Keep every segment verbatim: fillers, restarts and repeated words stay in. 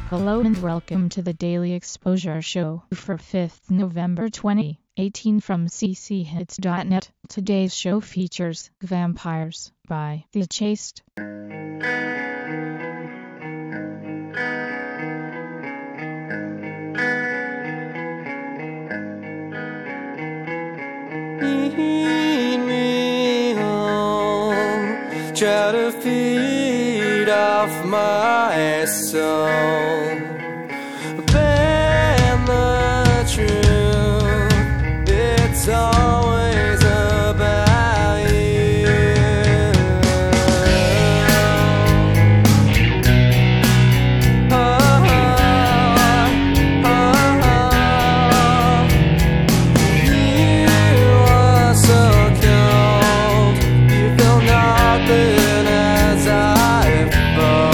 Hello and welcome to the Daily Exposure Show for fifth November twenty eighteen from c c hits dot net. Today's show features Vampires by The Chaste. Eat me home, try to feed off my soul, bend the truth, it's always about you. Oh, oh, oh, you are so cold, you feel nothing as I fall.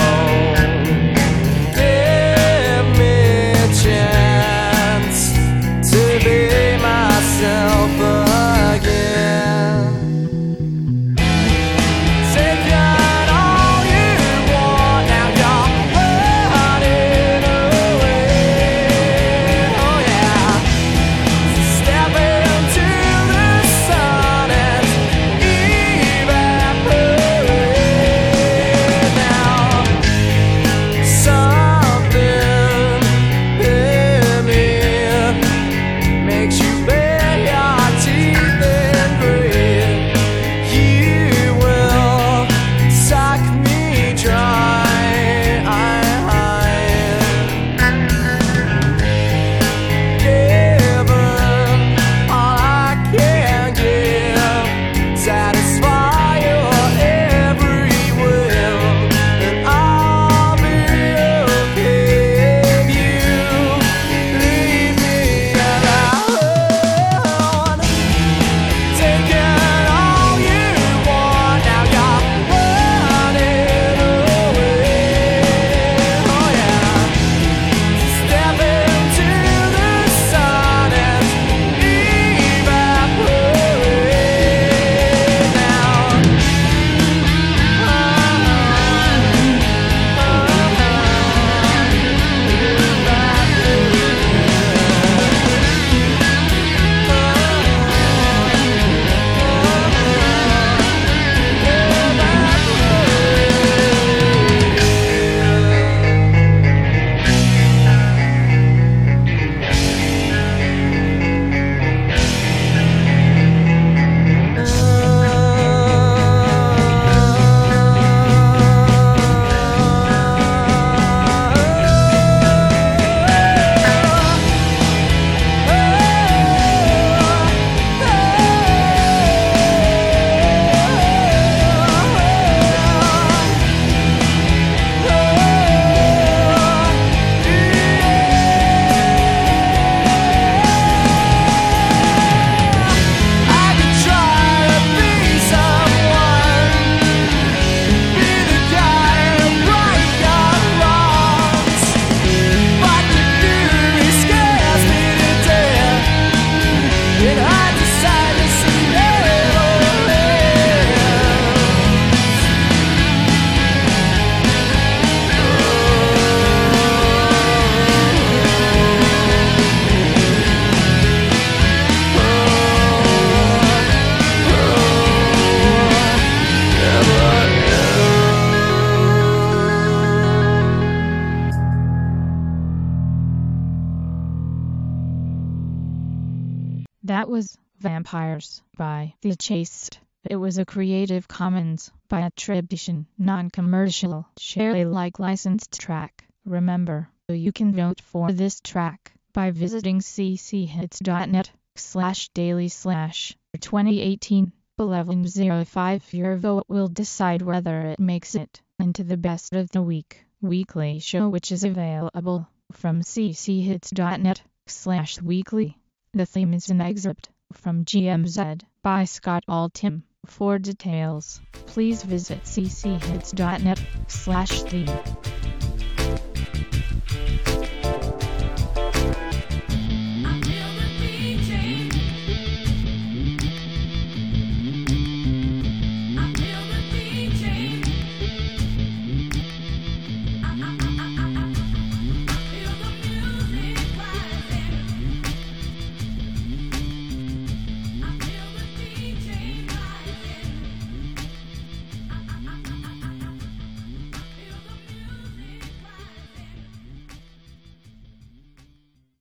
That was Vampires by The Chaste. It was a Creative Commons by attribution, non-commercial, share Alike licensed track. Remember, you can vote for this track by visiting c c hits dot net slash daily slash twenty eighteen eleven oh five. Your vote will decide whether it makes it into the best of the week weekly show, which is available from c c hits dot net slash weekly. The theme is an excerpt from G M Z by Scott Altham. For details, please visit c c hits dot net slash theme.